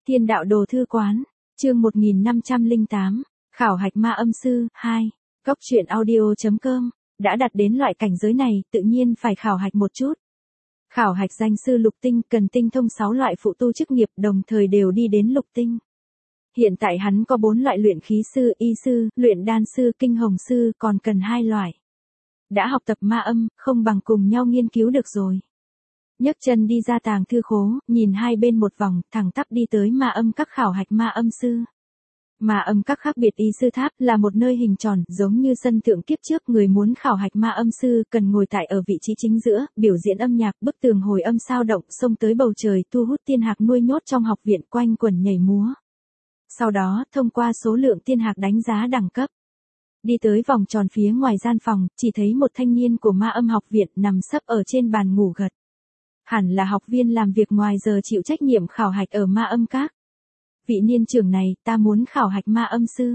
Thiên đạo đồ thư quán, chương 1508, khảo hạch ma âm sư, 2, góc truyện audio.com, đã đạt đến loại cảnh giới này, tự nhiên phải khảo hạch một chút. Khảo hạch danh sư lục tinh cần tinh thông 6 loại phụ tu chức nghiệp đồng thời đều đi đến lục tinh. Hiện tại hắn có 4 loại luyện khí sư, y sư, luyện đan sư, kinh hồng sư, còn cần 2 loại. Đã học tập ma âm, không bằng cùng nhau nghiên cứu được rồi. Nhấc chân đi ra tàng thư khố, nhìn hai bên một vòng, thẳng tắp đi tới ma âm các khảo hạch ma âm sư. Ma âm các khác biệt y sư tháp là một nơi hình tròn, giống như sân thượng kiếp trước, người muốn khảo hạch ma âm sư cần ngồi tại ở vị trí chính giữa, biểu diễn âm nhạc, bức tường hồi âm sao động, xông tới bầu trời, thu hút tiên hạc nuôi nhốt trong học viện, quanh quẩn nhảy múa. Sau đó, thông qua số lượng tiên hạc đánh giá đẳng cấp. Đi tới vòng tròn phía ngoài gian phòng, chỉ thấy một thanh niên của ma âm học viện nằm sấp ở trên bàn ngủ gật. Hẳn là học viên làm việc ngoài giờ chịu trách nhiệm khảo hạch ở ma âm các. Vị niên trưởng này, ta muốn khảo hạch ma âm sư.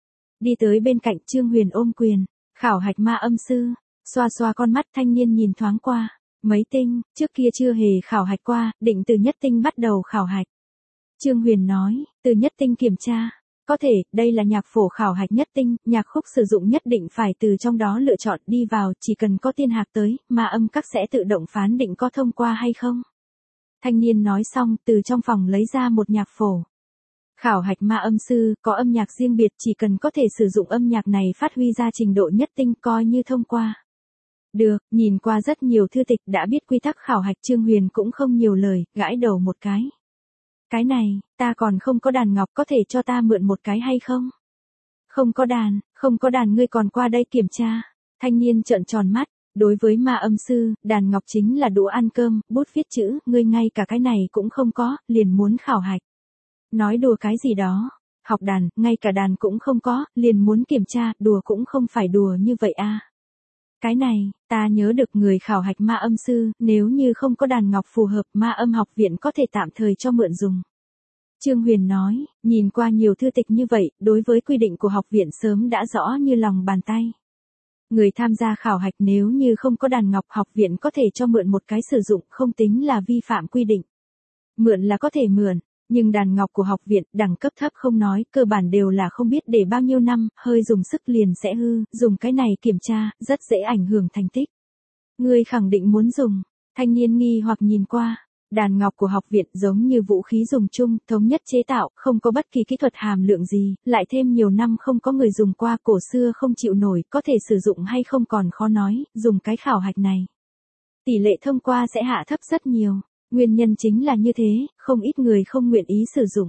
Đi tới bên cạnh Trương Huyền ôm quyền, khảo hạch ma âm sư, xoa xoa con mắt, thanh niên nhìn thoáng qua, mấy tinh, trước kia chưa hề khảo hạch qua, định từ nhất tinh bắt đầu khảo hạch. Trương Huyền nói, từ nhất tinh kiểm tra. Có thể, đây là nhạc phổ khảo hạch nhất tinh, nhạc khúc sử dụng nhất định phải từ trong đó lựa chọn đi vào, chỉ cần có tiên hạc tới, ma âm các sẽ tự động phán định có thông qua hay không. Thanh niên nói xong, từ trong phòng lấy ra một nhạc phổ. Khảo hạch ma âm sư, có âm nhạc riêng biệt, chỉ cần có thể sử dụng âm nhạc này phát huy ra trình độ nhất tinh coi như thông qua. Được, nhìn qua rất nhiều thư tịch đã biết quy tắc khảo hạch. Trương Huyền cũng không nhiều lời, gãi đầu một cái. Cái này, ta còn không có đàn ngọc, có thể cho ta mượn một cái hay không? Không có đàn ngươi còn qua đây kiểm tra. Thanh niên trợn tròn mắt, đối với ma âm sư, đàn ngọc chính là đũa ăn cơm, bút viết chữ, ngươi ngay cả cái này cũng không có, liền muốn khảo hạch. Nói đùa cái gì đó, học đàn, ngay cả đàn cũng không có, liền muốn kiểm tra, đùa cũng không phải đùa như vậy a. Cái này, ta nhớ được người khảo hạch ma âm sư, nếu như không có đàn ngọc phù hợp, ma âm học viện có thể tạm thời cho mượn dùng. Trương Huyền nói, nhìn qua nhiều thư tịch như vậy, đối với quy định của học viện sớm đã rõ như lòng bàn tay. Người tham gia khảo hạch nếu như không có đàn ngọc, học viện có thể cho mượn một cái sử dụng, không tính là vi phạm quy định. Mượn là có thể mượn, nhưng đàn ngọc của học viện, đẳng cấp thấp không nói, cơ bản đều là không biết để bao nhiêu năm, hơi dùng sức liền sẽ hư, dùng cái này kiểm tra, rất dễ ảnh hưởng thành tích. Ngươi khẳng định muốn dùng, thanh niên nghi hoặc nhìn qua, đàn ngọc của học viện giống như vũ khí dùng chung, thống nhất chế tạo, không có bất kỳ kỹ thuật hàm lượng gì, lại thêm nhiều năm không có người dùng qua, cổ xưa không chịu nổi, có thể sử dụng hay không còn khó nói, dùng cái khảo hạch này. Tỷ lệ thông qua sẽ hạ thấp rất nhiều. Nguyên nhân chính là như thế, không ít người không nguyện ý sử dụng.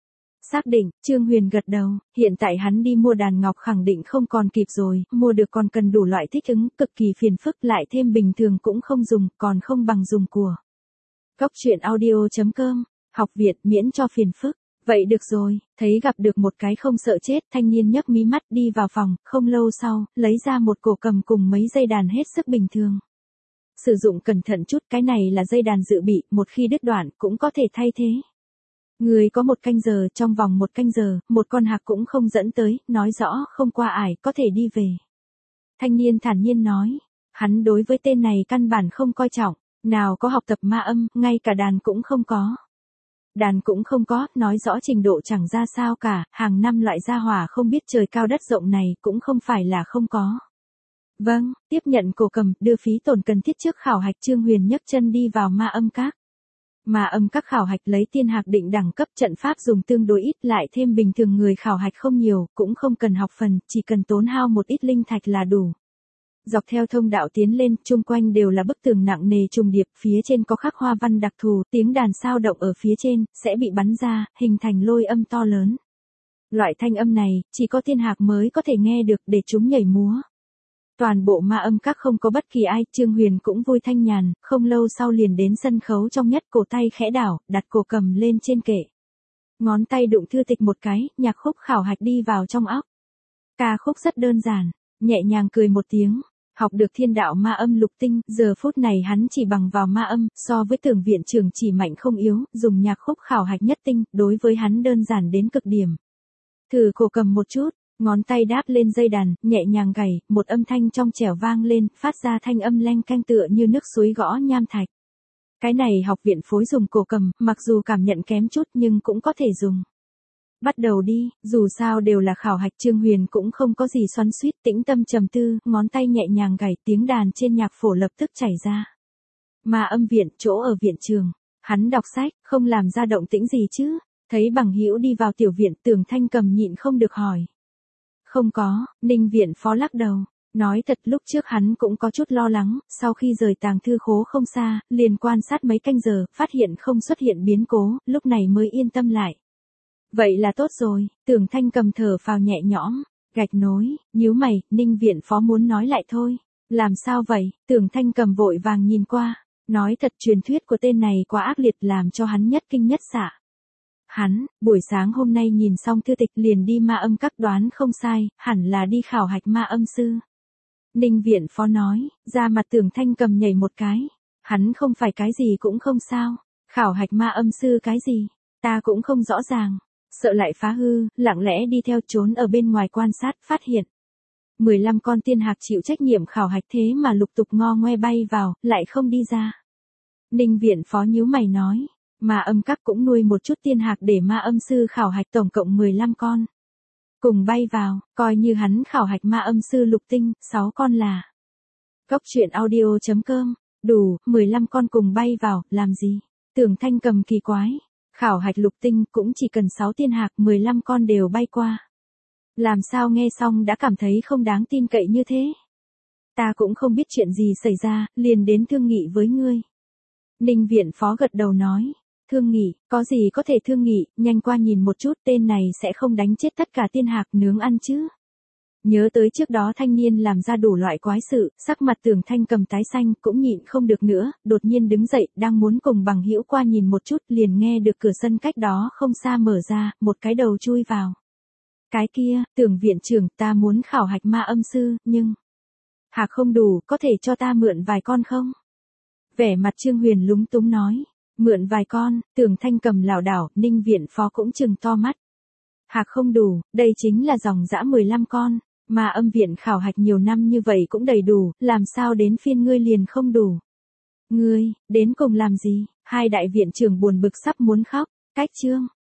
Xác định, Trương Huyền gật đầu, hiện tại hắn đi mua đàn ngọc khẳng định không còn kịp rồi, mua được còn cần đủ loại thích ứng, cực kỳ phiền phức, lại thêm bình thường cũng không dùng, còn không bằng dùng của. Góc truyện audio.com, học viện miễn cho phiền phức. Vậy được rồi, thấy gặp được một cái không sợ chết, thanh niên nhấc mí mắt đi vào phòng, không lâu sau, lấy ra một cổ cầm cùng mấy dây đàn hết sức bình thường. Sử dụng cẩn thận chút, cái này là dây đàn dự bị, một khi đứt đoạn cũng có thể thay thế. Người có 1 canh giờ, trong vòng 1 canh giờ, một con hạc cũng không dẫn tới, nói rõ không qua ải, có thể đi về. Thanh niên thản nhiên nói, hắn đối với tên này căn bản không coi trọng, nào có học tập ma âm, ngay cả đàn cũng không có. Đàn cũng không có, nói rõ trình độ chẳng ra sao cả, hàng năm loại gia hỏa không biết trời cao đất rộng này cũng không phải là không có. Vâng, tiếp nhận cổ cầm, đưa phí tổn cần thiết trước khảo hạch. Trương Huyền nhấc chân đi vào ma âm các. Ma âm các khảo hạch lấy tiên hạc định đẳng cấp, trận pháp dùng tương đối ít, lại thêm bình thường người khảo hạch không nhiều, cũng không cần học phần, chỉ cần tốn hao một ít linh thạch là đủ. Dọc theo thông đạo tiến lên, chung quanh đều là bức tường nặng nề trùng điệp, phía trên có khắc hoa văn đặc thù, tiếng đàn sao động ở phía trên, sẽ bị bắn ra, hình thành lôi âm to lớn. Loại thanh âm này, chỉ có tiên hạc mới có thể nghe được để chúng nhảy múa. Toàn bộ ma âm các không có bất kỳ ai, Trương Huyền cũng vui thanh nhàn, không lâu sau liền đến sân khấu trong nhất, cổ tay khẽ đảo, đặt cổ cầm lên trên kệ. Ngón tay đụng thư tịch một cái, nhạc khúc khảo hạch đi vào trong óc. Ca khúc rất đơn giản, nhẹ nhàng cười một tiếng, học được thiên đạo ma âm lục tinh, giờ phút này hắn chỉ bằng vào ma âm, so với tưởng viện trưởng chỉ mạnh không yếu, dùng nhạc khúc khảo hạch nhất tinh, đối với hắn đơn giản đến cực điểm. Thử cổ cầm một chút. Ngón tay đáp lên dây đàn, nhẹ nhàng gảy, một âm thanh trong trẻo vang lên, phát ra thanh âm leng keng tựa như nước suối gõ nham thạch. Cái này học viện phối dùng cổ cầm, mặc dù cảm nhận kém chút nhưng cũng có thể dùng. Bắt đầu đi, dù sao đều là khảo hạch. Trương Huyền cũng không có gì xoắn xuýt, tĩnh tâm trầm tư, ngón tay nhẹ nhàng gảy, tiếng đàn trên nhạc phổ lập tức chảy ra. Ma âm viện, chỗ ở viện trường. Hắn đọc sách, không làm ra động tĩnh gì chứ. Thấy bằng hữu đi vào tiểu viện, Tưởng Thanh Cầm nhịn không được hỏi. Không có, Ninh viện phó lắc đầu. Nói thật lúc trước hắn cũng có chút lo lắng, sau khi rời tàng thư khố không xa, liền quan sát mấy canh giờ, phát hiện không xuất hiện biến cố, lúc này mới yên tâm lại. Vậy là tốt rồi, Tưởng Thanh Cầm thở phào nhẹ nhõm, gạch nối, nhíu mày, Ninh viện phó muốn nói lại thôi. Làm sao vậy, Tưởng Thanh Cầm vội vàng nhìn qua, nói thật truyền thuyết của tên này quá ác liệt làm cho hắn nhất kinh nhất xạ. Hắn, buổi sáng hôm nay nhìn xong thư tịch liền đi ma âm các, đoán không sai, hẳn là đi khảo hạch ma âm sư. Ninh viện phó nói, ra mặt Tưởng Thanh Cầm nhảy một cái. Hắn không phải cái gì cũng không sao. Khảo hạch ma âm sư cái gì? Ta cũng không rõ ràng. Sợ lại phá hư, lặng lẽ đi theo trốn ở bên ngoài quan sát, phát hiện. 15 con tiên hạc chịu trách nhiệm khảo hạch thế mà lục tục ngo ngoe bay vào, lại không đi ra. Ninh viện phó nhíu mày nói, ma âm các cũng nuôi một chút tiên hạc để ma âm sư khảo hạch, tổng cộng 15 con. Cùng bay vào, coi như hắn khảo hạch ma âm sư lục tinh, 6 con là. Góc truyện audio.com, đủ, 15 con cùng bay vào, làm gì? Tưởng Thanh Cầm kỳ quái, khảo hạch lục tinh cũng chỉ cần 6 tiên hạc, 15 con đều bay qua. Làm sao nghe xong đã cảm thấy không đáng tin cậy như thế? Ta cũng không biết chuyện gì xảy ra, liền đến thương nghị với ngươi. Ninh viện phó gật đầu nói. Thương nghị, có gì có thể thương nghị, nhanh qua nhìn một chút, tên này sẽ không đánh chết tất cả tiên hạc nướng ăn chứ. Nhớ tới trước đó thanh niên làm ra đủ loại quái sự, sắc mặt Tưởng Thanh Cầm tái xanh, cũng nhịn không được nữa, đột nhiên đứng dậy, đang muốn cùng bằng hữu qua nhìn một chút, liền nghe được cửa sân cách đó không xa mở ra, một cái đầu chui vào. Cái kia, Tưởng viện trưởng, ta muốn khảo hạch ma âm sư, nhưng hạc không đủ, có thể cho ta mượn vài con không? Vẻ mặt Trương Huyền lúng túng nói. Mượn vài con, Tưởng Thanh Cầm lảo đảo, Ninh viện phó cũng trừng to mắt. Hạc không đủ, đây chính là dòng dã 15 con, mà âm viện khảo hạch nhiều năm như vậy cũng đầy đủ, làm sao đến phiên ngươi liền không đủ? Ngươi, đến cùng làm gì? Hai đại viện trưởng buồn bực sắp muốn khóc, cách chương.